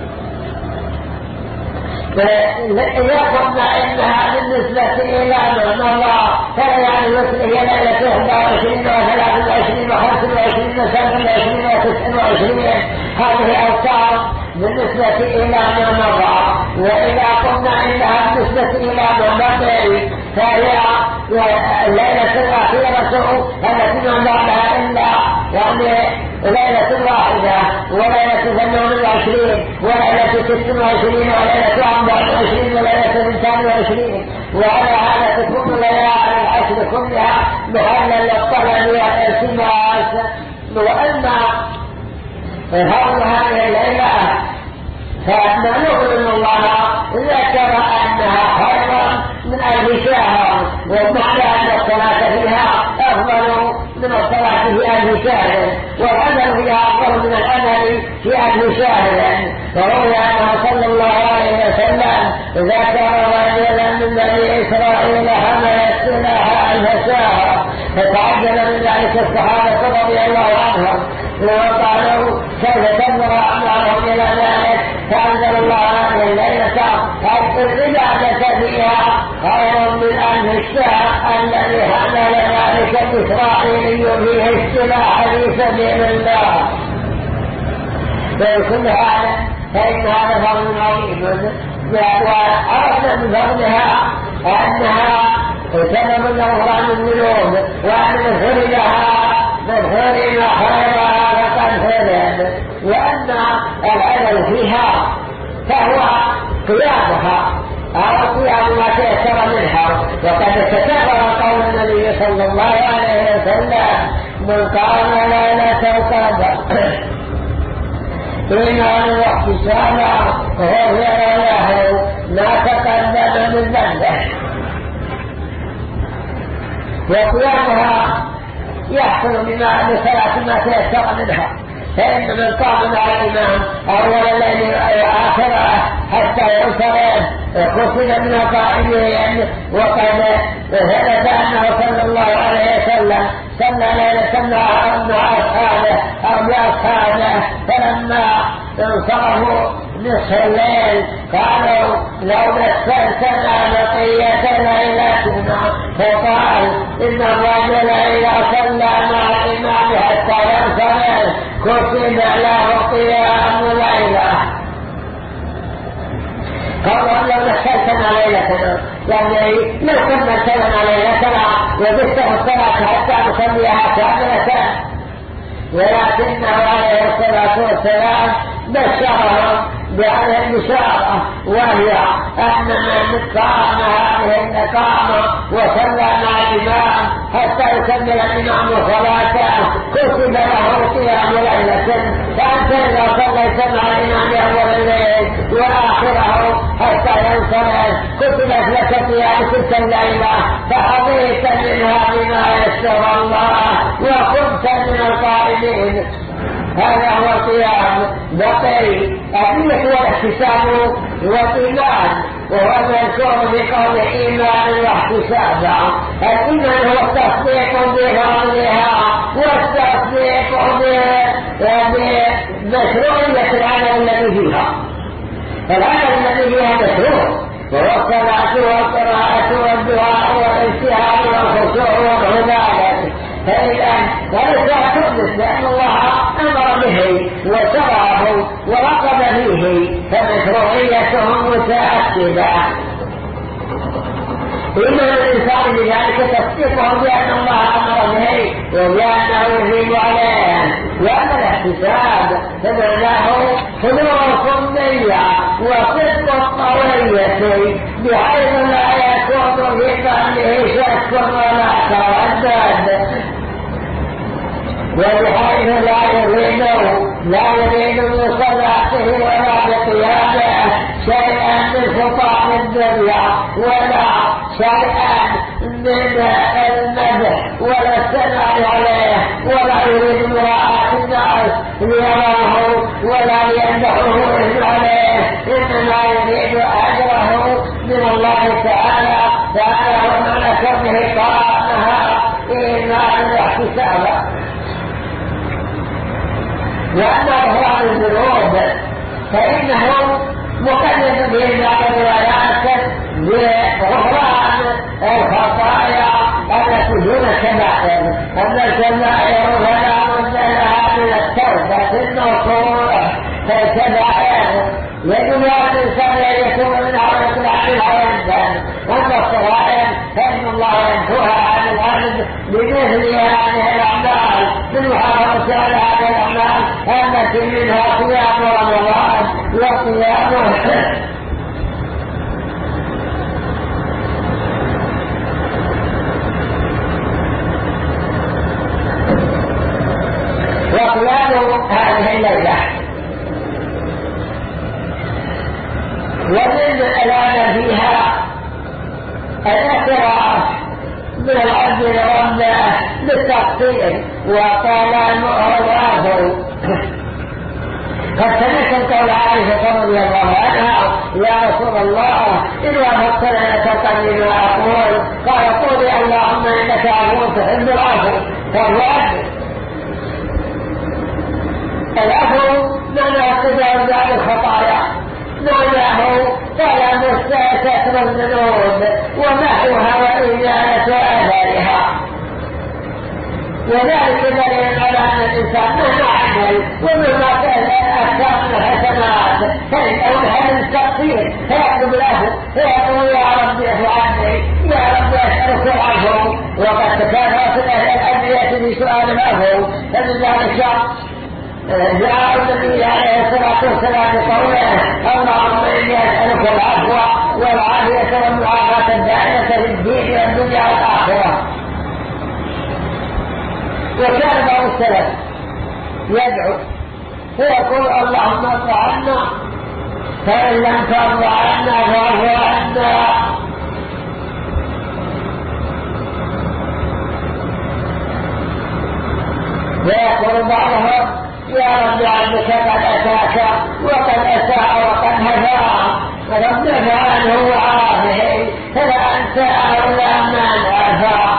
يقولنا انها بالنسبه الى من الله فليالي الوتر هي ليله واحد وعشرين وثلاث وعشرين وخمس وعشرين وسبع وعشرين وتسع وعشرين، هذه اوتار بالنسبه الى من مضى. واذا قلنا انها بالنسبه الى من بقي فهي الليله الاخيره التي ما بعدها الا يعني ليلة واحدة، وليلة ثمان وعشرين، وليلة ست وعشرين، وليلة أربع وعشرين، وليلة اثنتان وعشرين، وعلى هذا تكون ليالي العشر كلها محلا للطلب والالتماس. وأما هول هذه الليلة فما نؤمن الله ذكر أنها خير من ألف شهر، ومعنى أن الصلاة فيها أفضل من الصلاة في ألف شهر، والعمل فيها أفضل من العمل في ألف شهر. فروي أنه صلى الله عليه وسلم ذكر رجلا من بني إسرائيل حمل السلاح ألف شهر، فتعجل من ذلك الصحابة رضي الله عنهم وقالوا كيف تمر أمرهم إلى ذلك، فأنزل الله هذه الليلة العبادة فيها خير من ألف الشهر الذي حمل ذلك الإسرائيلي فيه السلاح في سبيل الله. فكل هذا فإن هذا فضل عظيم، وعرفنا من فضلها أنها سبب الغفران الذنوب، وأن من لها من خير خيرها فقد خير، وأن العمل فيها فهو قيامها أو قيام ما تيسر منها. وقد تكرر قول النبي صلى الله عليه وسلم من قام ليلة القدر إيمانا واحتسابا غفر له ما تقدم من ذنبه. وقيامها يحصل بما بصلاة ما تيسر منها، فإن من قام مع الإمام أول الليل آخره حتى ينصرف خصم من قائمين. وقد ثبت أنه صلى الله عليه وسلم صلى ليلة مع أصحابه أو بأصحابه، فلما انصرفوا نصف الليل قالوا لو مثلتنا بقية ليلتنا، فقال إن الرجل إذا صلى مع الإمام حتى ينصرف كتب له قيام ليلة. قالوا لو مثلتنا ليلتنا يعني لو كنا مثلنا ليلتنا وجدته الصلاة حتى نصليها كاملة، ولكنه عليه الصلاة والسلام بشرهم بهذه البشارة، وهي أن من قام هذه الإقامة وصلى مع الإمام حتى يكمل الإمام صلاته كتب له قيام ليلة. فأنت إذا صليت مع الإمام أول الليل وآخره حتى ينصرف كتبت لك قيام تلك الليلة، فحظيت منها بما يسر الله وكنت من القائمين. هذا هو القيام. بقي أدلة والاحتساب والإيمان، وهو المذكور بقول إيمان واحتسابا. الإيمان هو التصديق بفضلها والتصديق بمشروعية العمل الذي فيها. العمل الذي فيها مشروع، وهو الصلاة والقراءة والدعاء والاجتهاد والخشوع والعبادة. فإذا وليس تؤمن لأن الله أمر به وشرعه ورغب فيه، فمشروعيته متأكدة. إيمان الإنسان بذلك تصديقه بأن الله أمر به وبأنه يجب عليه. وأما الاحتساب فمعناه حضور النية وصدق الطوية بحيث لا يكون في قلبه شك ولا تردد، وبحيث لا يريد لا يريد من صلاته ولا بقيامه شيئا من خطاب الدنيا ولا شيئا من المدح ولا الثناء عليه، ولا يريد مراءة الناس ليراه وليمدحه ويثني عليه، إنما يريد أجره من الله تعالى. تعالى ومعنى كونه قامها إيمان واحتسابا. وأما غفران الذنوب فإنه مقيد به بعض الروايات بغفران الخطايا التي دون الكبائر. أما الكبائر فلا بد لها من التوبة النصوح، فالكبائر يجب أن الإنسان يكون منها ويطلع منها وينزل. أما الصغائر فإن الله ينفوها عن العبد بمثل هذه الأعمال، بالمحافظة على هذه الأعمال التي منها صيام رمضان وقيامه. وقيام هذه الليلة. ومن الآن فيها الاعتراف من العبد لربه بالتقصير، وقال المؤرخ قد سمعت قول عائشة رضي الله عنها: يا رسول الله إن وافقتنا تقل ما أقول، قال قولي اللهم إنك عفو تحب العفو فالعفو. العفو معناه تجاوز عن الخطايا، معناه طلب ستر الذنوب ومحوها وإزالة آثارها. وذلك دليل على أن الإنسان مهما عمل ومهما كان أكثر من الحسنات فإنه هذا التقصير فيطلب العفو، فيقول يا رب اعف عني، يا رب أسألك العفو. وقد تكاثرت الأنبياء في سؤال العفو، فلذلك جاء النبي عليه الصلاة والسلام بقوله: اللهم إني أسألك العفو والعافية والمعافاة الدائمة في الدين والدنيا والآخرة. وكان بعض السلف يدعو فيقول: اللهم ارض عنا، فإن لم ترض عنا فاعف عنا. ويقول بعضهم: يا رب عبدك قد أتاك وقد أساء وقد هفى، رب عنه وعافه فلا أنساه إلا من عفا.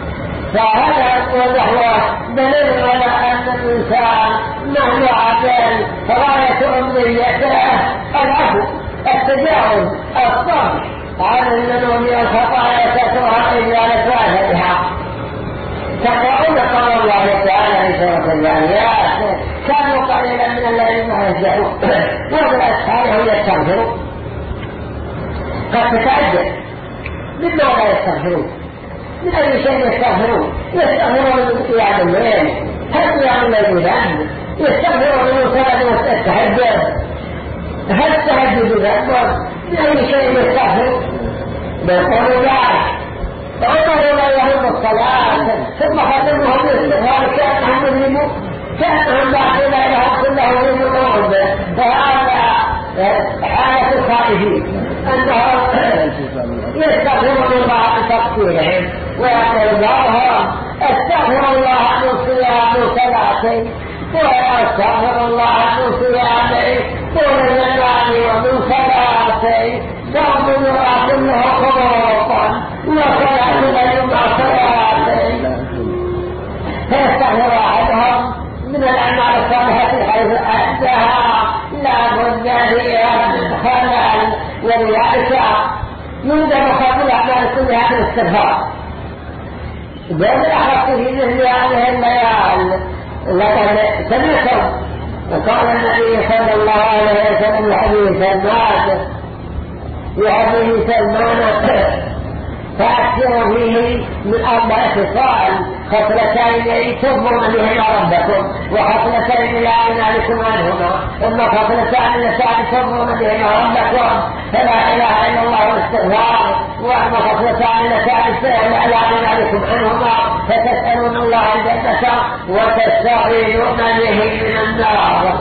فهذا وهو دليل على أن الإنسان مهما عدل فغاية أمنيته العفو، التجاوز، الصبر عن الذنوب والخطايا تكره إزالة آثارها. تقرؤون قول الله تعالى في سورة الجاريات: كانوا قليلا من الليل ما يهجعون وبالأسحار هم يستغفرون. قد تتعجب مما لا يستغفرون، من أي شيء يستغفرون؟ يستغفرون من قيام الليل، هل قيام الليل ذنب؟ يستغفرون من صلاة التهجد، هل التهجد ذنب؟ من أي شيء يستغفرون؟ يقولون ذلك وعمروا لا يهم الصلاة، ثم ختمهم بالاستغفار كأنهم مذنبون، كأنهم باقون لهم كلهم يذنبون. فهذا حالة الخائفين أنهم يستغفرون الله عن تقصيرهم، ويقول بعضهم: استغفر الله من صيام صلاتي، واستغفر الله من صيامي طول الزمان ومن صلاتي، صوم يرى كله خروقا وصلاة ليل مع صلاتي. فيستغفر أحدهم من الأعمال الصالحة حيث أدها لا بد فيها من خلل، ولذلك يندم خلق الأعمال كلها من الاستغفار. بين الأحرص في مثل هذه الليال لقد سمعتم وقال النبي صلى الله عليه وسلم لحديث سلمان لحديث سلمان: فأكثروا فيه من أربع خصال، خصلتين تضمون بهما ربكم، وخصلتين لا ينالكم عنهما، أما خصلتان اللتان تضمون بهما ربكم فلا إله إلا الله والاستغفار، وأما خصلتان اللتان لا ينالكم عنهما فتسألون الله الجنة وتستعيذون به من النار.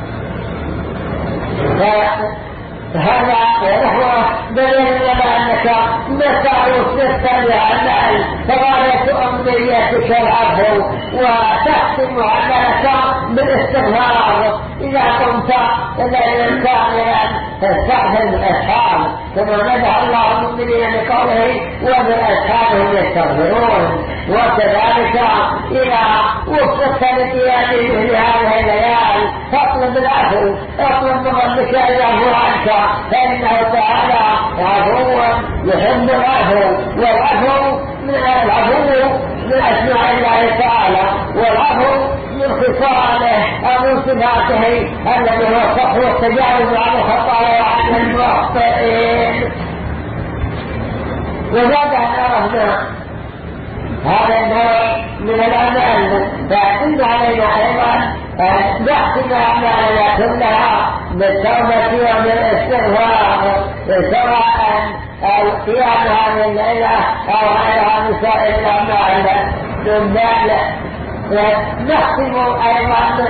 هذا ونحو دليل على أنك متعرف تستمع عمل فغاية أمنيتك العفو، وتختم عملك بالاستغفار. إذا إذا قمت ليلا كاملا فاستغفر بالأسحار كما مدح الله المؤمنين بقوله وبالأسحار هم يستغفرون. وكذلك إذا وفقت لقيام مثل هذه الليالي فاطلب العفو، اطلب من ربك أن يعفو عنك فإنه تعالى عفو يحب العفو، والعفو من العفو من أسماء الله تعالى، والعفو من خصاله أو من صفاته الذي هو الصفح والتجاوز عن الخطايا وعن المخطئين. وبعد أن عرفنا هذا النوع من الأعمال فإن علينا أيضا أن نحكم أعمالنا كلها بالتوبة وبالاستغفار، سواء القيام هذه الليلة أو غيرها من سائر الأعمال من ذلك. نختم أيضا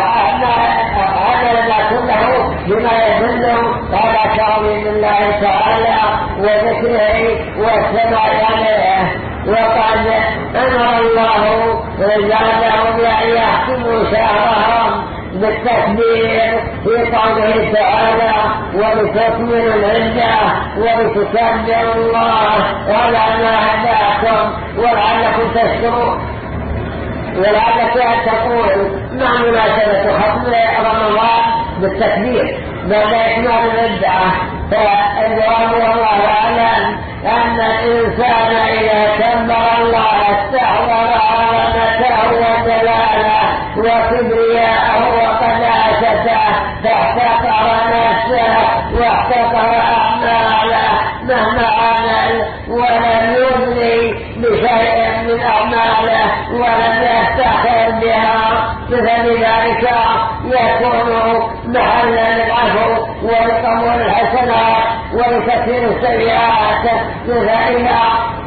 عملنا كله بما يدل على تعظيم الله تعالى وذكره والسماع عليه. وقد أمر الله رجالهم أن يحكموا شهرهم بالتكبير في قوله تعالى ولتكملوا العدة ولتكبروا الله على ما هداكم ولعلكم تشكرون. ولعلك أن تقول مع مناسبة ختم رمضان بالتكبير بعد إكمال العدة، فالجواب والله أعلم أن الإنسان إذا كبر الله استحضر عظمته وجلاله وكبرياءه وقداسته فاحتقر نفسه واحتقر أعماله مهما عمل ولم يبني بشيء من أعماله ولم يفتخر بها، فلذلك يكون محلا للعفو ولقبول الحسنات ولتكفير السيئات. فإذا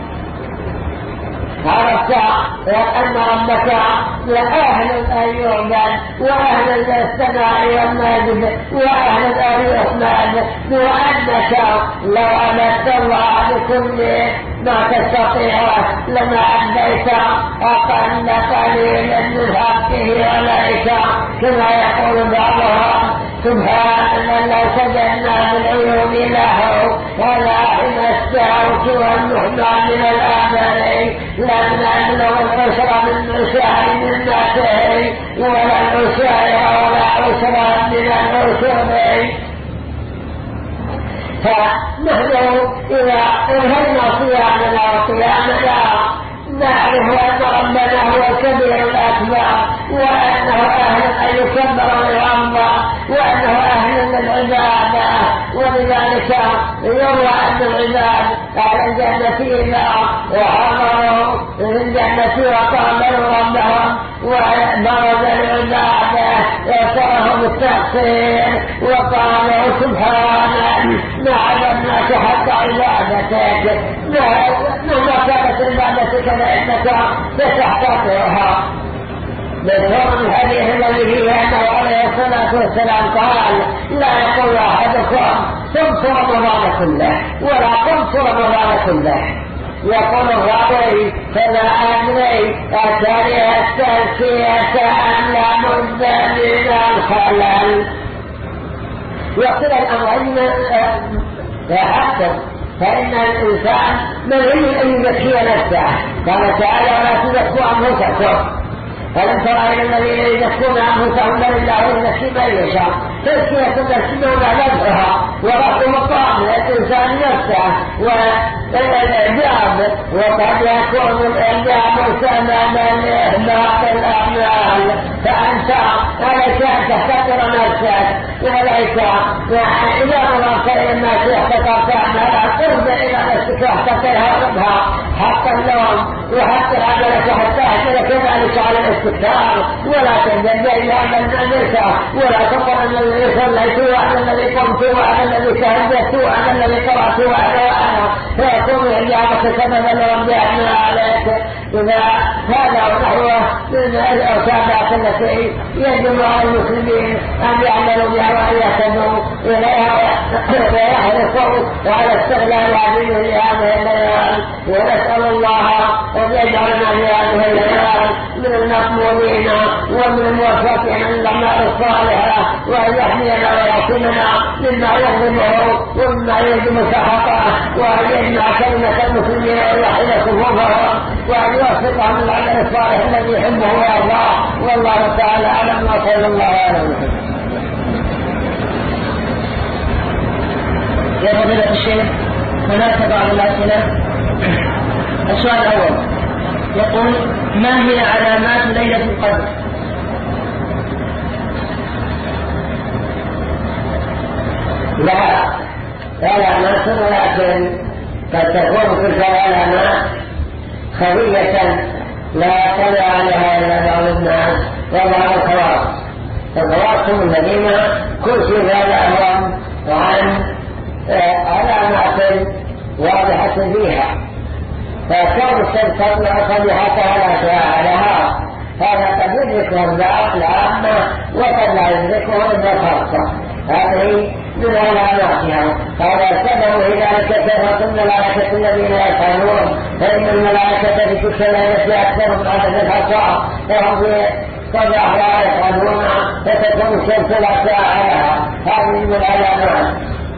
عرفت أن ربك لأهل أن يعبد وأهل السماء والمجد وأهل أن يحمد، وأنك لو عبدت الله بكل ما تستطيعه لما أديت أقل قليلا من حقه عليك، كما يقول بعضهم سبحان من لو سجدنا بالعيون له ولكن السعوك والنحمى من الآمرين لم نبلغ العشر من عشاء من نفسه ولا العشاء ولا عشر من العشرين. فنحن إذا انهينا صيامنا وقيامنا نعرف أن ربنا هو الكبير الأكبر وأنه أهل أن يكبر ويعظم وأنه أهل للعبادة، ولذلك يروى أن العباد أهل الجنة إذا وحضروا في الجنة وقابلوا ربهم وبرز العبادة وصرهم التقصير وقالوا سبحانك ما عبدناك حتى عبادتك مهما كانت عبادتك فإنك ستحتقرها. بذكر الحديث الذي فيه أنه عليه الصلاة والسلام قال لا يقول أحدكم صمت رمضان كله ولا قمت رمضان كله، يقول الراوي فلا أدري أتري التزكية أم لا بد من الخلل. يقول الأمرين يحكم، فإن الإنسان منهي أن يزكي نفسه، قال تعالى ولا تزكوا أنفسكم، فلم ترى إلى الذين يزكون أنفسهم بل الله يزكي من يشاء. تزكية النفس معنى نفسها ورفع مقام الإنسان نفسه والإعجاب، وقد يكون الإعجاب سببا لإحباط الأعمال، فأنت عليك أن تحتقر نفسك وعليك إذا نظرت إلى الناس احتقرت أعمالها ارجع إلى نفسك واحتقرها ربها حتى النوم وحتى عملك حتى أحملك ذلك على الاستكثار، ولا تنزل إلى أن النساء ولا تقر أن الذي صليت وأنا الذي قمت وأنا الذي تهجدت وأنا الذي قرأت وأنا وأنا فيكون إجابة سببا لرب أعمال عليك. إذا هذا ونحوه من الأوسابات التي يجب على المسلمين أن يعملوا بها وأن يهتدوا إليها ويحرصوا على استغلال هذه الليالي، ونسأل الله أن يجعلنا في هذه الليالي من المقبولين ومن الموفقين للأعمال الصالحة، وأن يحمينا ويعصمنا مما يظلمه ومما يلزم سخطه، وأن يجمع كلمة المسلمين ويوحد صفوفهم، وأن يوفقهم للعمل الصالح الذي يحبه ويرضاه. والله تعالى أعلم وصلى الله على محمد. يا فضيلة الشيخ، هناك بعض الأسئلة. السؤال الأول يقول: ما هي علامات ليلة القدر؟ لا علامات، ولكن قد تكون تلك العلامات خفية لا يطلع عليها إلا بعض الناس وبعض الخواص. الخواص هم الذين كشف لهم عن علامات واضحة فيها، فكون الشمس تطلع صبيحتها لا شعاع لها، هذا قد يدركه البعض العامة وقد لا يدركه إلا الخاصة. هذه من علاماتها. هذا سبب لذلك كثرة الملائكة الذين يفعلون، فإن الملائكة في كل ليلة أكثر من عدد الحصى، وهم في صباح لا يفعلون فتكون الشمس لا شعاع لها. هذه من العلامات.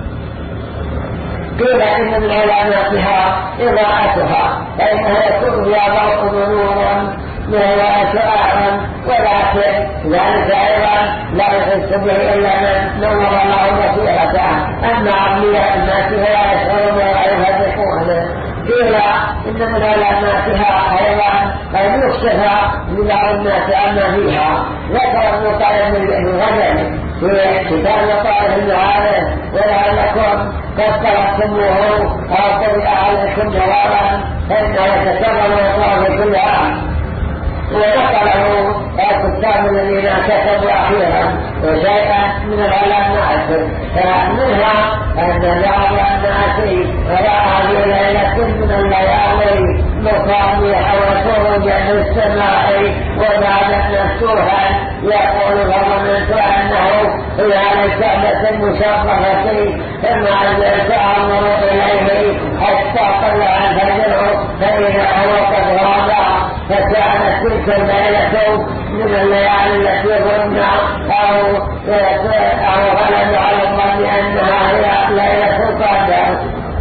قيل إن من علاماتها إضاءتها، فإنها يكون فيها ضوء ونور وهو شعاع، ولكن ذلك أيضا لا يحس به إلا من نور الله بصيرته. أما أغنياء الناس فلا يشعرون ولا يفرقون. قيل إن من علاماتها أيضا أن يكشف لبعض الناس عما فيها. ذكر ابن طالب بن غزل في كتاب طالب المعارف: ولعلكم قد تركتموه أو طبع عليكم جوابا فإنه يتكرر ويطلع في كل عام. ونقله الكتاب الذين كتبوا أخيرا وشيئا من العلامات، فمنها أن بعض الناس رأى في ليلة من الليالي مصابيح وخروجا في السماء وبعد مفتوحا، يقول فظننت أنه هي على الكعبة المشرفة، فما زلت أنظر إليه حتى طلع الفجر فإذا هو قد غاب. فكانت تلك الليلة من الليالي التي ظننا أو أو غلب على الظن أنها هي ليلة القدر.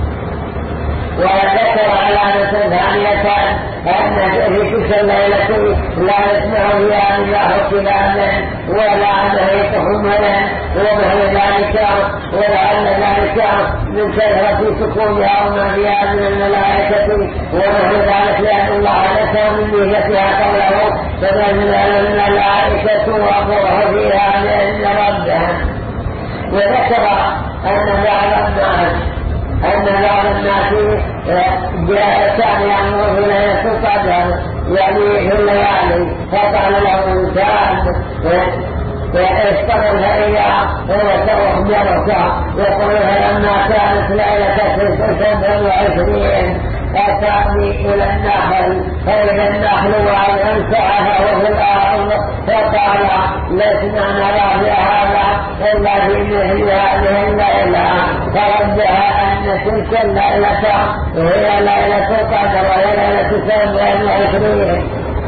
وذكر علامة ثانية أن في تلك الليلة لا يسمع فيها الله كلاما ولا نهيك حملا ومهل ذلك، ولعل ذلك من كثرة سكونها وما فيها من الملائكة، ومهل ذلك لأن الله ذكر من نيتها قوله: فنزل الملائكة والروح فيها بإذن ربها. وذكر أن بعض الناس أن بعض الناس كان يأمر في ليلة القدر يعني في الليالي، فقال له إنسان واشتغل هي وتخبرك يقول: لما كانت ليلة سبع وعشرين أتاني إلى النحل فإذا النحل وعد أنسعها وفي الأرض، فقال: لسنا نرى في هذا إلا في مثل هذه الليلة، فرجها أن تلك الليلة هي ليلة القدر وهي ليلة سبع وعشرين.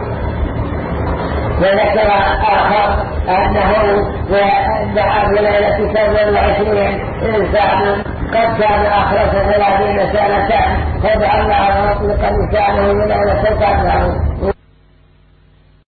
وذكر آخر أنه دعا في ليلة سبع وعشرين إنسان قد كان أخلص ثلاثين سنة، فدعا الله أن يطلق لسانه من ليلة القدر،